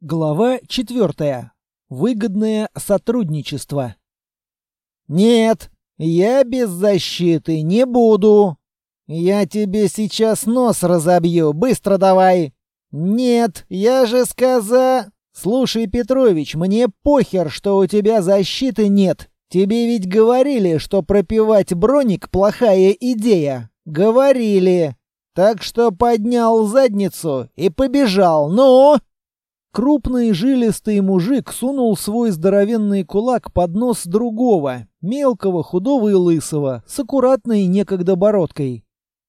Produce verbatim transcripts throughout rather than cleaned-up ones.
Глава четвертая. Выгодное сотрудничество. «Нет, я без защиты не буду. Я тебе сейчас нос разобью, быстро давай!» «Нет, я же сказа...» «Слушай, Петрович, мне похер, что у тебя защиты нет. Тебе ведь говорили, что пропивать броник — плохая идея. Говорили. Так что поднял задницу и побежал, ну...» Крупный жилистый мужик сунул свой здоровенный кулак под нос другого, мелкого, худого и лысого, с аккуратной некогда бородкой.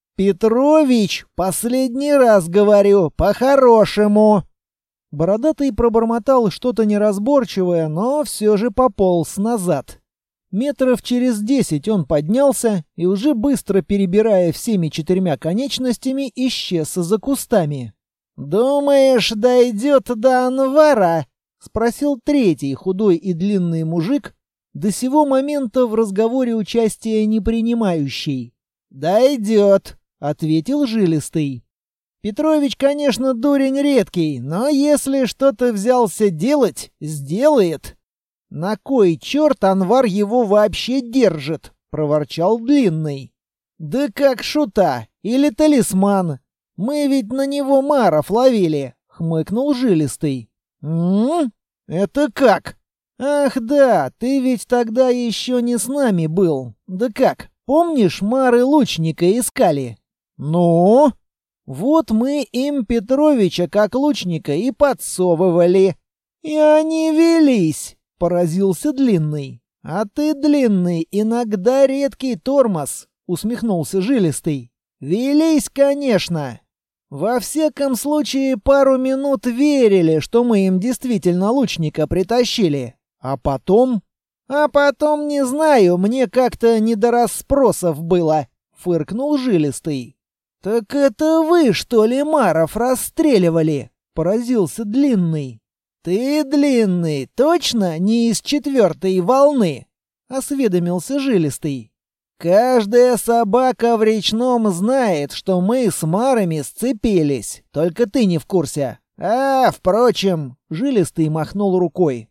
«Петрович, последний раз говорю, по-хорошему!» Бородатый пробормотал что-то неразборчивое, но все же пополз назад. Метров через десять он поднялся и, уже быстро перебирая всеми четырьмя конечностями, исчез за кустами. «Думаешь, дойдет до Анвара?» — спросил третий худой и длинный мужик, до сего момента в разговоре участия не принимающий. «Дойдет», — ответил жилистый. «Петрович, конечно, дурень редкий, но если что-то взялся делать, сделает». «На кой черт Анвар его вообще держит?» — проворчал длинный. «Да как шута, или талисман. Мы ведь на него маров ловили», — хмыкнул жилистый. «М-м? Это как?» «Ах да, ты ведь тогда еще не с нами был. Да как, помнишь, мары лучника искали?» «Ну?» «Вот мы им Петровича как лучника и подсовывали». «И они велись», — поразился длинный. «А ты, длинный, иногда редкий тормоз», — усмехнулся жилистый. «Велись, конечно. Во всяком случае, пару минут верили, что мы им действительно лучника притащили. А потом...» «А потом, не знаю, мне как-то не до расспросов было», — фыркнул жилистый. «Так это вы, что ли, маров расстреливали?» — поразился длинный. «Ты, длинный, точно не из четвертой волны?» — осведомился жилистый. «Каждая собака в речном знает, что мы с марами сцепились, только ты не в курсе. А, впрочем...» — жилистый махнул рукой.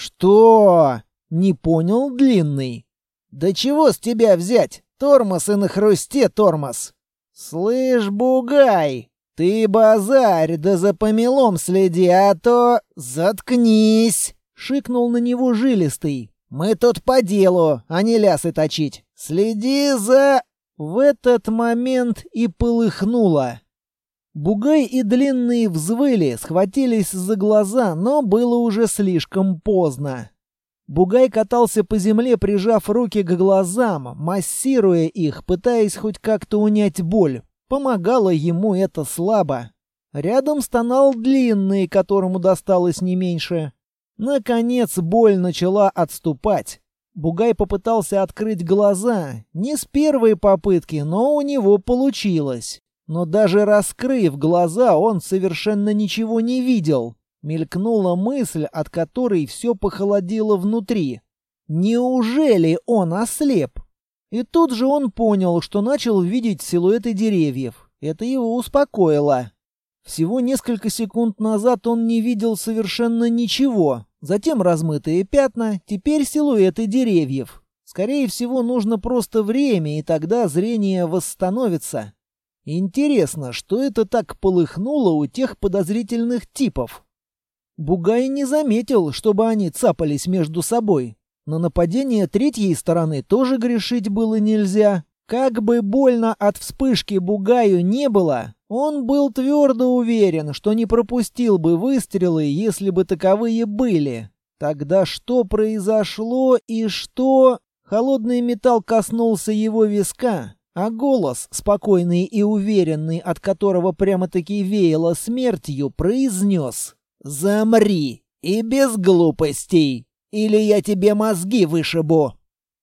«Что?» — не понял длинный. «Да чего с тебя взять? Тормоз и на хрусте тормоз!» «Слышь, бугай, ты базарь, да за помелом следи, а то... Заткнись!» — шикнул на него жилистый. «Мы тут по делу, а не лясы точить. Следи за...» В этот момент и полыхнуло. Бугай и длинный взвыли, схватились за глаза, но было уже слишком поздно. Бугай катался по земле, прижав руки к глазам, массируя их, пытаясь хоть как-то унять боль. Помогало ему это слабо. Рядом стонал длинный, которому досталось не меньше. Наконец боль начала отступать. Бугай попытался открыть глаза. Не с первой попытки, но у него получилось. Но даже раскрыв глаза, он совершенно ничего не видел. Мелькнула мысль, от которой все похолодело внутри. Неужели он ослеп? И тут же он понял, что начал видеть силуэты деревьев. Это его успокоило. Всего несколько секунд назад он не видел совершенно ничего. Затем размытые пятна, теперь силуэты деревьев. Скорее всего, нужно просто время, и тогда зрение восстановится. Интересно, что это так полыхнуло у тех подозрительных типов? Бугай не заметил, чтобы они цапались между собой. На нападение третьей стороны тоже грешить было нельзя. Как бы больно от вспышки Бугаю не было, он был твердо уверен, что не пропустил бы выстрелы, если бы таковые были. Тогда что произошло и что... Холодный металл коснулся его виска, а голос, спокойный и уверенный, от которого прямо-таки веяло смертью, произнес: «Замри! И без глупостей! Или я тебе мозги вышибу!»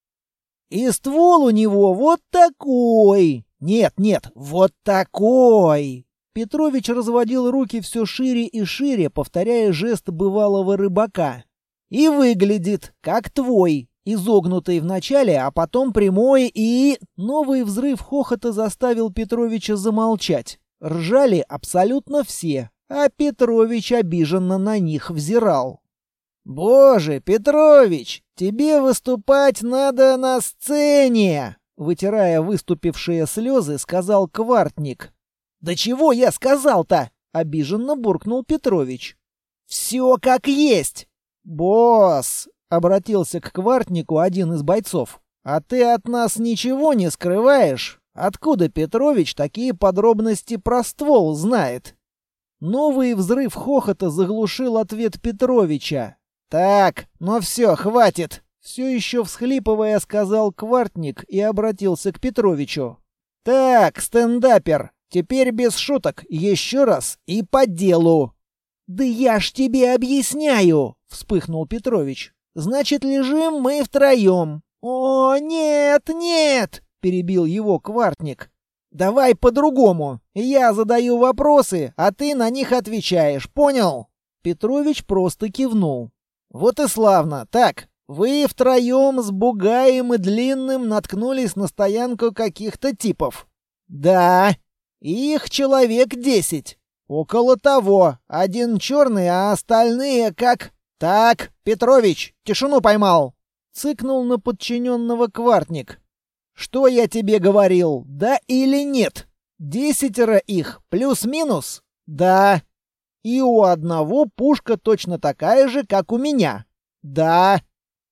И ствол у него вот такой. Нет, нет, вот такой. Петрович разводил руки все шире и шире, повторяя жест бывалого рыбака. И выглядит как твой, изогнутый вначале, а потом прямой и... Новый взрыв хохота заставил Петровича замолчать. Ржали абсолютно все. а Петрович обиженно на них взирал. «Боже, Петрович, тебе выступать надо на сцене!» Вытирая выступившие слезы, сказал Квартник. «Да чего я сказал-то?» — обиженно буркнул Петрович. «Все как есть!» «Босс!» — обратился к Квартнику один из бойцов. «А ты от нас ничего не скрываешь? Откуда Петрович такие подробности про ствол знает?» Новый взрыв хохота заглушил ответ Петровича. «Так, ну все, хватит!» Все еще всхлипывая, сказал Квартник и обратился к Петровичу. «Так, стендапер, теперь без шуток, еще раз и по делу». «Да я ж тебе объясняю!» — вспыхнул Петрович. «Значит, лежим мы втроем». «О, нет, нет!» — перебил его Квартник. «Давай по-другому. Я задаю вопросы, а ты на них отвечаешь, понял?» Петрович просто кивнул. «Вот и славно. Так, вы втроем с Бугаем и Длинным наткнулись на стоянку каких-то типов?» «Да. Их человек десять. Около того. Один черный, а остальные как...» «Так, Петрович, тишину поймал!» Цыкнул на подчиненного Квартник. «Что я тебе говорил, да или нет? Десятеро их, плюс-минус?» «Да». «И у одного пушка точно такая же, как у меня?» «Да».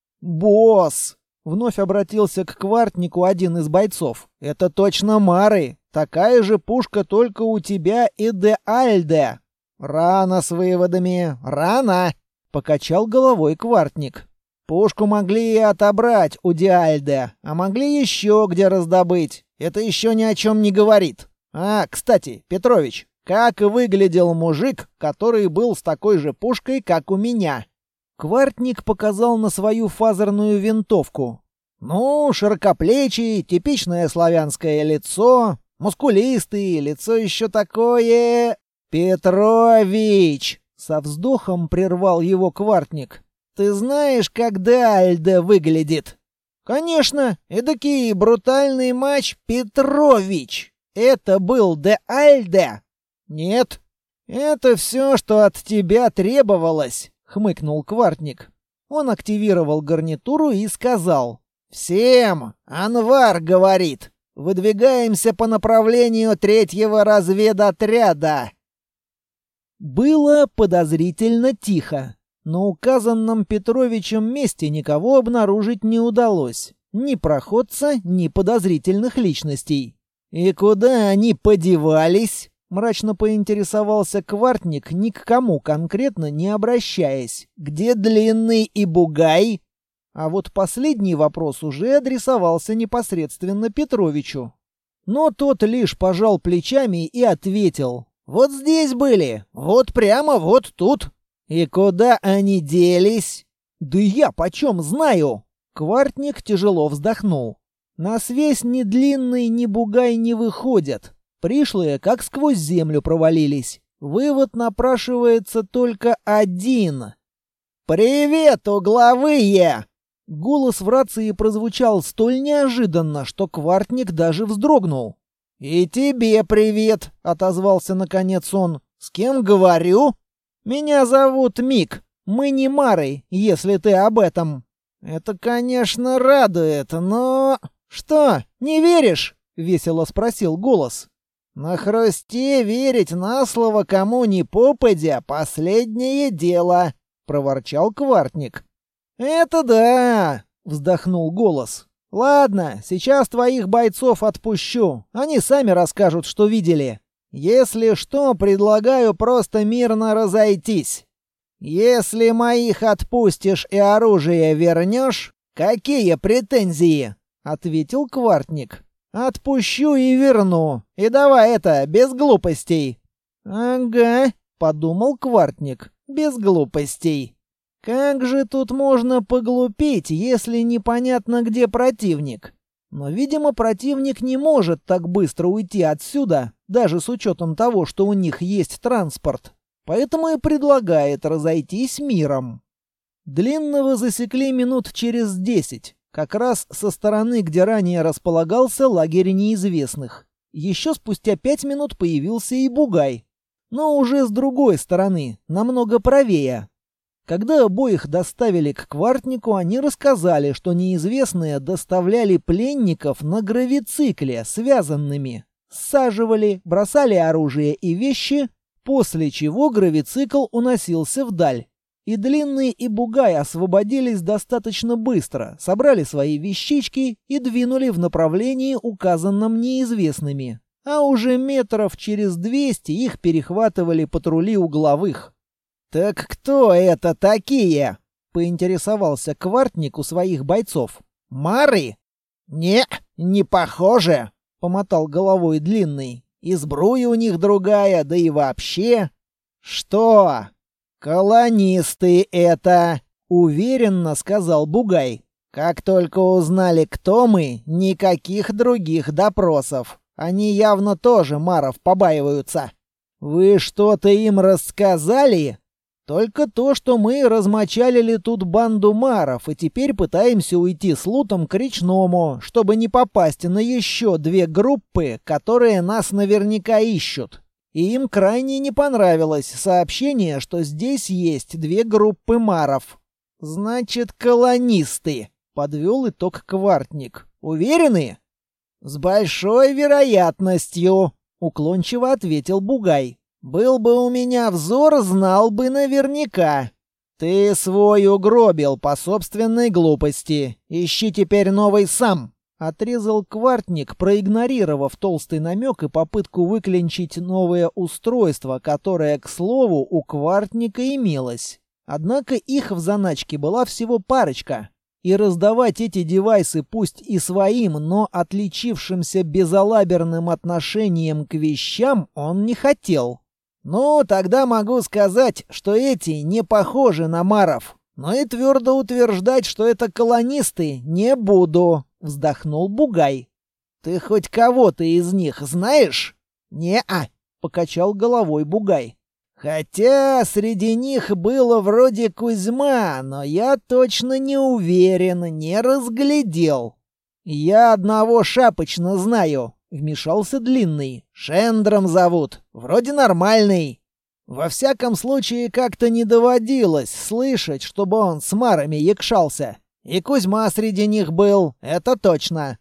«Босс!» — вновь обратился к Квартнику один из бойцов. «Это точно Мары. Такая же пушка только у тебя и де Альде». «Рано с выводами, рано!» — покачал головой Квартник. «Пушку могли и отобрать у Диальде, а могли еще где раздобыть. Это еще ни о чем не говорит. А, кстати, Петрович, как выглядел мужик, который был с такой же пушкой, как у меня?» Квартник показал на свою фазерную винтовку. «Ну, широкоплечий, типичное славянское лицо, мускулистый, лицо еще такое...» «Петрович!» — со вздохом прервал его Квартник. «Ты знаешь, как де Альде выглядит?» «Конечно, эдакий брутальный матч Петрович. Это был де Альде?» «Нет, это все, что от тебя требовалось», — хмыкнул Квартник. Он активировал гарнитуру и сказал: «Всем, Анвар говорит, выдвигаемся по направлению третьего разведотряда». Было подозрительно тихо. На указанном Петровичем месте никого обнаружить не удалось. Ни проходца, ни подозрительных личностей. «И куда они подевались?» — мрачно поинтересовался Квартник, ни к кому конкретно не обращаясь. «Где Длинный и Бугай?» А вот последний вопрос уже адресовался непосредственно Петровичу. Но тот лишь пожал плечами и ответил: «Вот здесь были, вот прямо вот тут». «И куда они делись?» «Да я почем знаю?» Квартник тяжело вздохнул. «На связь ни Длинный, ни Бугай не выходят. Пришлые как сквозь землю провалились. Вывод напрашивается только один». «Привет, угловые!» Голос в рации прозвучал столь неожиданно, что Квартник даже вздрогнул. «И тебе привет!» — отозвался наконец он. «С кем говорю?» «Меня зовут Мик. Мы не Мары, если ты об этом». «Это, конечно, радует, но...» «Что, не веришь?» — весело спросил голос. «На хрусте верить на слово кому ни попадя — последнее дело», — проворчал Квартник. «Это да!» — вздохнул голос. «Ладно, сейчас твоих бойцов отпущу. Они сами расскажут, что видели. Если что, предлагаю просто мирно разойтись. Если моих отпустишь и оружие вернешь, какие претензии?» — ответил Квартник. «Отпущу и верну. И давай это, без глупостей». «Ага», — подумал Квартник, — «без глупостей». Как же тут можно поглупить, если непонятно, где противник? Но, видимо, противник не может так быстро уйти отсюда, даже с учетом того, что у них есть транспорт. Поэтому и предлагает разойтись миром. Длинного засекли минут через десять, как раз со стороны, где ранее располагался лагерь неизвестных. Еще спустя пять минут появился и Бугай. но уже с другой стороны, намного правее. Когда обоих доставили к Квартнику, они рассказали, что неизвестные доставляли пленников на гравицикле, связанными. Саживали, бросали оружие и вещи, после чего гравицикл уносился вдаль. И Длинный, и Бугай освободились достаточно быстро, собрали свои вещички и двинули в направлении, указанном неизвестными. А уже метров через двести их перехватывали патрули угловых. «Так кто это такие?» — поинтересовался Квартник у своих бойцов. «Мары?» «Не, не похоже», — помотал головой Длинный. «И сбруя у них другая, да и вообще...» «Что?» «Колонисты это», — уверенно сказал Бугай. «Как только узнали, кто мы, никаких других допросов. Они явно тоже маров побаиваются». «Вы что-то им рассказали?» «Только то, что мы размочалили тут банду маров и теперь пытаемся уйти с лутом к речному, чтобы не попасть на еще две группы, которые нас наверняка ищут. И им крайне не понравилось сообщение, что здесь есть две группы маров». «Значит, колонисты», — подвел итог Квартник. «Уверены?» «С большой вероятностью», — уклончиво ответил Бугай. «Был бы у меня взор, знал бы наверняка». «Ты свой угробил по собственной глупости. Ищи теперь новый сам», — отрезал Квартник, проигнорировав толстый намек и попытку выклинчить новое устройство, которое, к слову, у Квартника имелось. Однако их в заначке была всего парочка. И раздавать эти девайсы пусть и своим, но отличившимся безалаберным отношением к вещам он не хотел. «Ну, тогда могу сказать, что эти не похожи на маров. Но и твердо утверждать, что это колонисты, не буду», — вздохнул Бугай. «Ты хоть кого-то из них знаешь?» «Не-а», — покачал головой Бугай. «Хотя среди них было вроде Кузьма, но я точно не уверен, не разглядел». «Я одного шапочно знаю», — вмешался Длинный. «Шендром зовут. Вроде нормальный. Во всяком случае, как-то не доводилось слышать, чтобы он с марами якшался. И Кузьма среди них был, это точно».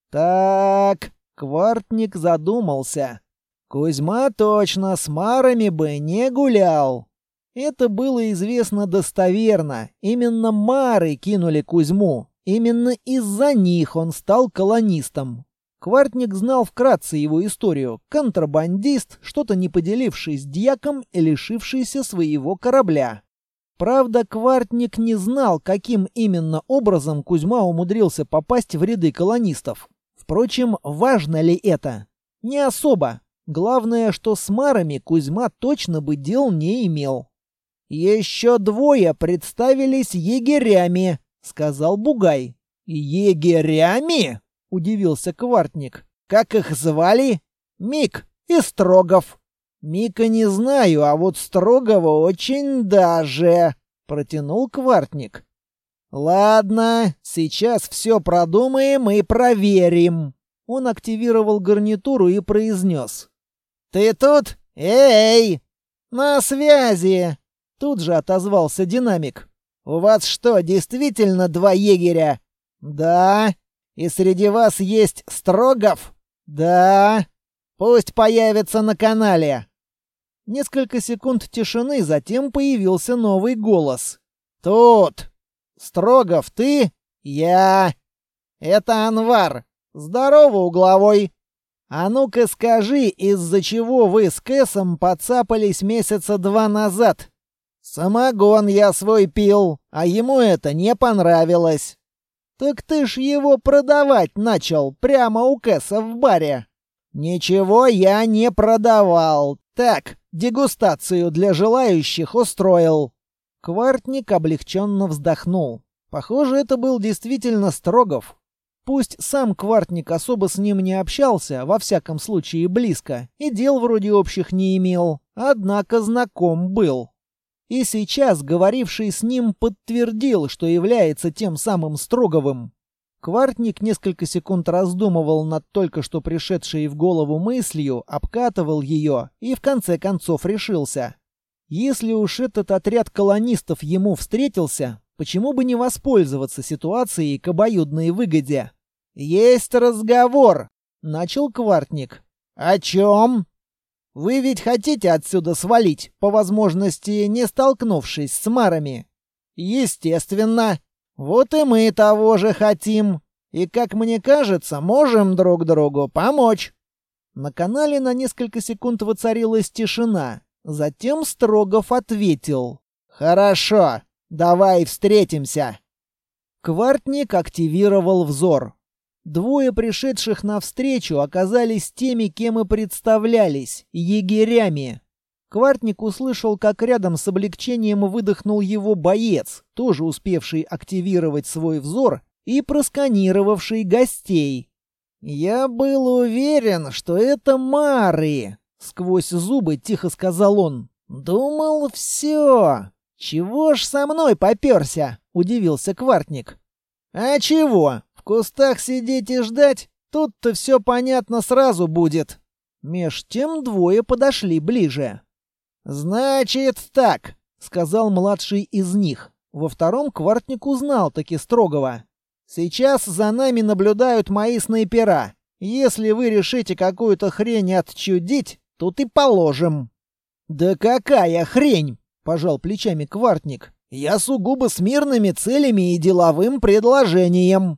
«Так», — Квартник задумался. «Кузьма точно с марами бы не гулял». Это было известно достоверно. Именно мары кинули Кузьму. Именно из-за них он стал колонистом. Квартник знал вкратце его историю. Контрабандист, что-то не поделивший с дьяком и лишившийся своего корабля. Правда, Квартник не знал, каким именно образом Кузьма умудрился попасть в ряды колонистов. Впрочем, важно ли это? Не особо. Главное, что с марами Кузьма точно бы дел не имел. «Еще двое представились егерями», — сказал Бугай. «Егерями?» — удивился Квартник. «Как их звали?» «Мик и Строгов». «Мика не знаю, а вот Строгова очень даже», — протянул Квартник. «Ладно, сейчас все продумаем и проверим». Он активировал гарнитуру и произнес. «Ты тут? Эй! На связи!» Тут же отозвался динамик. «У вас что, действительно два егеря?» «Да». «И среди вас есть Строгов?» «Да». «Пусть появится на канале». Несколько секунд тишины, затем появился новый голос. «Тут! Строгов, ты?» «Я». «Это Анвар. Здорово, угловой. А ну-ка скажи, из-за чего вы с Кэсом подцапались месяца два назад?» «Самогон я свой пил, а ему это не понравилось». «Так ты ж его продавать начал прямо у Кэса в баре». «Ничего я не продавал. Так, дегустацию для желающих устроил». Квартник облегченно вздохнул. Похоже, это был действительно Строгов. Пусть сам Квартник особо с ним не общался, во всяком случае близко, и дел вроде общих не имел, однако знаком был. И сейчас говоривший с ним подтвердил, что является тем самым Строговым. Квартник несколько секунд раздумывал над только что пришедшей в голову мыслью, обкатывал ее и в конце концов решился. Если уж этот отряд колонистов ему встретился, почему бы не воспользоваться ситуацией к обоюдной выгоде? «Есть разговор», — начал Квартник. «О чем?» «Вы ведь хотите отсюда свалить, по возможности не столкнувшись с марами?» «Естественно. Вот и мы того же хотим. И, как мне кажется, можем друг другу помочь». На канале на несколько секунд воцарилась тишина. Затем Строгов ответил. «Хорошо, давай встретимся». Квартник активировал взор. Двое пришедших навстречу оказались теми, кем и представлялись — егерями. Квартник услышал, как рядом с облегчением выдохнул его боец, тоже успевший активировать свой взор и просканировавший гостей. «Я был уверен, что это мары», — сквозь зубы тихо сказал он. «Думал, все. Чего ж со мной попёрся?» — удивился Квартник. «А чего? В кустах сидеть и ждать? Тут-то все понятно сразу будет». Меж тем двое подошли ближе. «Значит так», — сказал младший из них. Во втором Квартник узнал таки Строгова. «Сейчас за нами наблюдают мои снайпера. Если вы решите какую-то хрень отчудить, тут и положим». «Да какая хрень?» — пожал плечами Квартник. «Я сугубо с мирными целями и деловым предложением».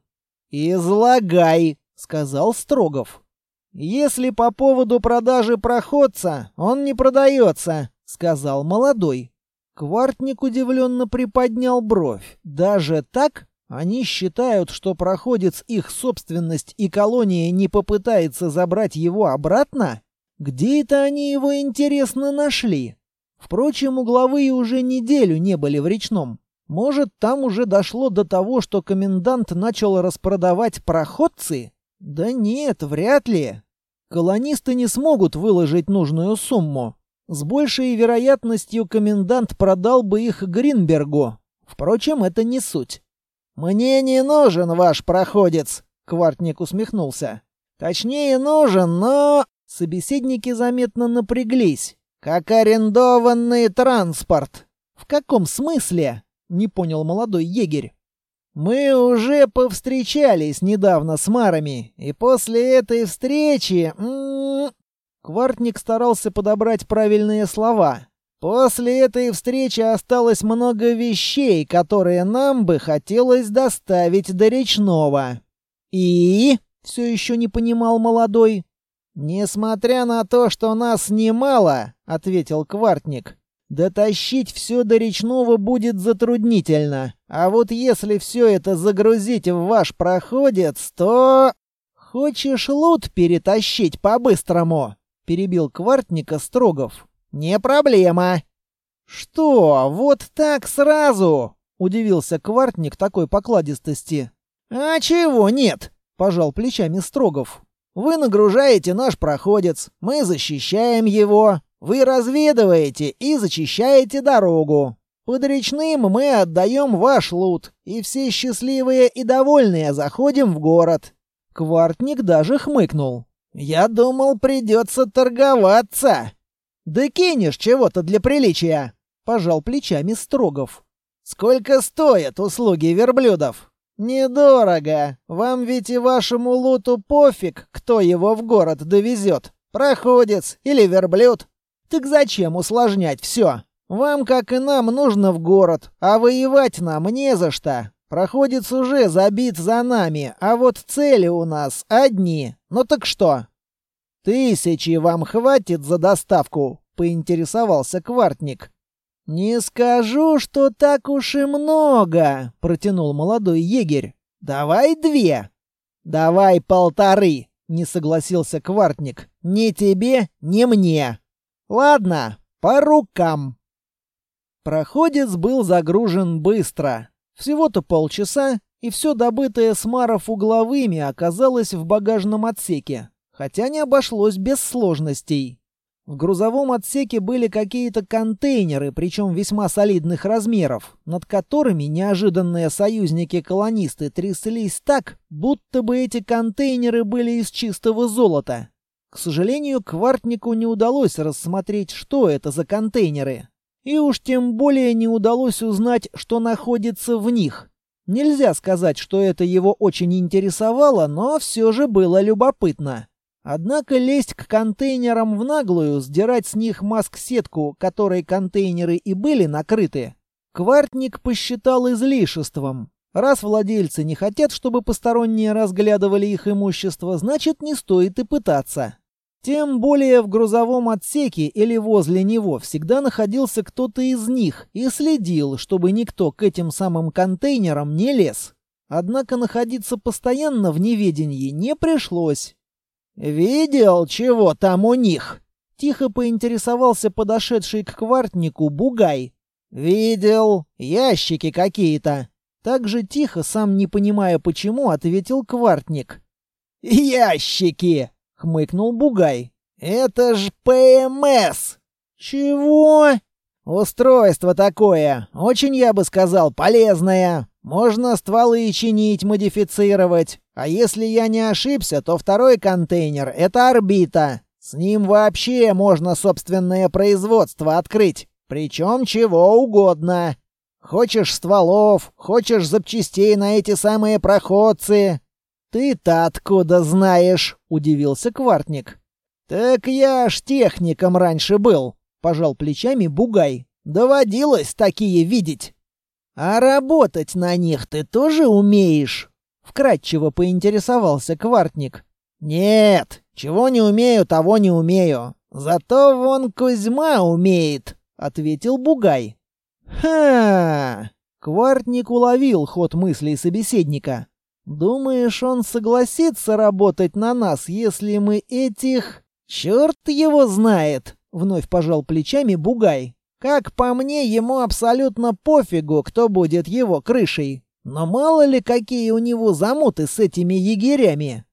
«Излагай», — сказал Строгов. «Если по поводу продажи проходца, он не продается», — сказал молодой. Квартник удивленно приподнял бровь. «Даже так? Они считают, что проходец их собственность и колония не попытается забрать его обратно? Где это они его, интересно, нашли?» Впрочем, угловые уже неделю не были в речном. Может, там уже дошло до того, что комендант начал распродавать проходцы? Да нет, вряд ли. Колонисты не смогут выложить нужную сумму. С большей вероятностью комендант продал бы их Гринбергу. Впрочем, это не суть. «Мне не нужен ваш проходец», — Квартник усмехнулся. «Точнее, нужен, но...» Собеседники заметно напряглись. «Как арендованный транспорт». «В каком смысле?» — не понял молодой егерь. «Мы уже повстречались недавно с марами, и после этой встречи...» м-м-м, Квартник старался подобрать правильные слова. «После этой встречи осталось много вещей, которые нам бы хотелось доставить до речного». «И?» — все еще не понимал молодой. «Несмотря на то, что нас немало», — ответил Квартник, — «дотащить все до речного будет затруднительно. А вот если все это загрузить в ваш проходец, то...» «Хочешь лут перетащить по-быстрому?» — перебил Квартника Строгов. «Не проблема». «Что, вот так сразу?» — удивился Квартник такой покладистости. «А чего нет?» — пожал плечами Строгов. «Вы нагружаете наш проходец, мы защищаем его, вы разведываете и зачищаете дорогу. Под речным мы отдаем ваш лут, и все счастливые и довольные заходим в город». Квартник даже хмыкнул. «Я думал, придется торговаться». «Да кинешь чего-то для приличия», — пожал плечами Строгов. «Сколько стоят услуги верблюдов?» «Недорого. Вам ведь и вашему луту пофиг, кто его в город довезет. Проходец или верблюд. Так зачем усложнять все? Вам, как и нам, нужно в город, а воевать нам не за что. Проходец уже забит за нами, а вот цели у нас одни. Ну так что?» «Тысячи вам хватит за доставку?» — поинтересовался Квартник. «Не скажу, что так уж и много», — протянул молодой егерь. «Давай две». «Давай полторы», — не согласился Квартник. «Ни тебе, ни мне». «Ладно, по рукам». Проходец был загружен быстро. Всего-то полчаса, и все добытое с маров угловыми оказалось в багажном отсеке. Хотя не обошлось без сложностей. В грузовом отсеке были какие-то контейнеры, причем весьма солидных размеров, над которыми неожиданные союзники-колонисты тряслись так, будто бы эти контейнеры были из чистого золота. К сожалению, Квартнику не удалось рассмотреть, что это за контейнеры. И уж тем более не удалось узнать, что находится в них. Нельзя сказать, что это его очень интересовало, но все же было любопытно. Однако лезть к контейнерам в наглую, сдирать с них маск-сетку, которой контейнеры и были накрыты, Квартник посчитал излишеством. Раз владельцы не хотят, чтобы посторонние разглядывали их имущество, значит, не стоит и пытаться. Тем более в грузовом отсеке или возле него всегда находился кто-то из них и следил, чтобы никто к этим самым контейнерам не лез. Однако находиться постоянно в неведении не пришлось. «Видел, чего там у них?» — тихо поинтересовался подошедший к Квартнику Бугай. «Видел. Ящики какие-то». Так же тихо, сам не понимая почему, ответил Квартник. «Ящики!» — хмыкнул Бугай. «Это ж ПМС!» «Чего?» «Устройство такое. Очень, я бы сказал, полезное. Можно стволы чинить, модифицировать. А если я не ошибся, то второй контейнер — это орбита. С ним вообще можно собственное производство открыть. Причем чего угодно. Хочешь стволов, хочешь запчастей на эти самые проходцы». «Ты-то откуда знаешь?» — удивился Квартник. «Так я ж техником раньше был», — пожал плечами Бугай. «Доводилось такие видеть». «А работать на них ты тоже умеешь?» — вкратчиво поинтересовался Квартник. «Нет, чего не умею, того не умею. Зато вон Кузьма умеет», — ответил Бугай. «Ха!» — Квартник уловил ход мыслей собеседника. «Думаешь, он согласится работать на нас, если мы этих...» «Черт его знает!» — вновь пожал плечами Бугай. «Как по мне, ему абсолютно пофигу, кто будет его крышей. Но мало ли, какие у него замуты с этими егерями».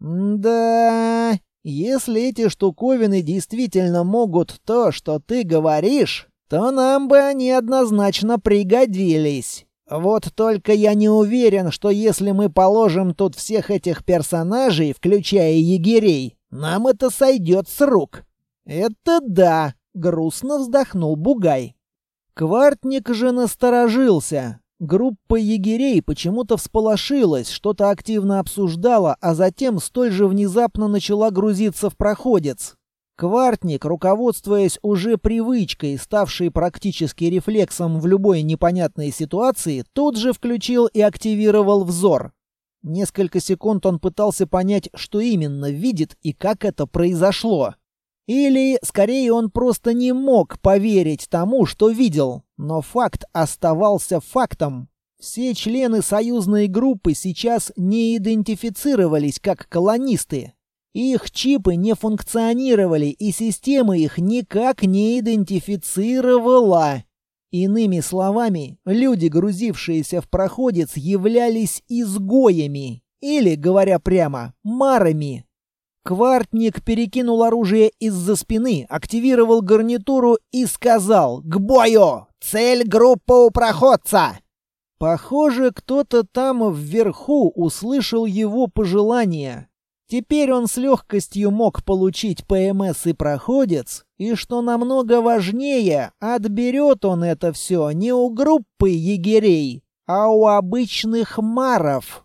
«Да, если эти штуковины действительно могут то, что ты говоришь, то нам бы они однозначно пригодились. Вот только я не уверен, что если мы положим тут всех этих персонажей, включая егерей, нам это сойдет с рук». «Это да», — грустно вздохнул Бугай. Квартник же насторожился. Группа егерей почему-то всполошилась, что-то активно обсуждала, а затем столь же внезапно начала грузиться в проходец. Квартник, руководствуясь уже привычкой, ставшей практически рефлексом в любой непонятной ситуации, тут же включил и активировал взор. Несколько секунд он пытался понять, что именно видит и как это произошло. Или, скорее, он просто не мог поверить тому, что видел. Но факт оставался фактом. Все члены союзной группы сейчас не идентифицировались как колонисты. Их чипы не функционировали, и система их никак не идентифицировала. Иными словами, люди, грузившиеся в проходец, являлись изгоями, или, говоря прямо, марами. Квартник перекинул оружие из-за спины, активировал гарнитуру и сказал «К бою! Цель группа у проходца!» Похоже, кто-то там вверху услышал его пожелания. Теперь он с легкостью мог получить ПМС и проходец, и, что намного важнее, отберет он это все не у группы егерей, а у обычных маров.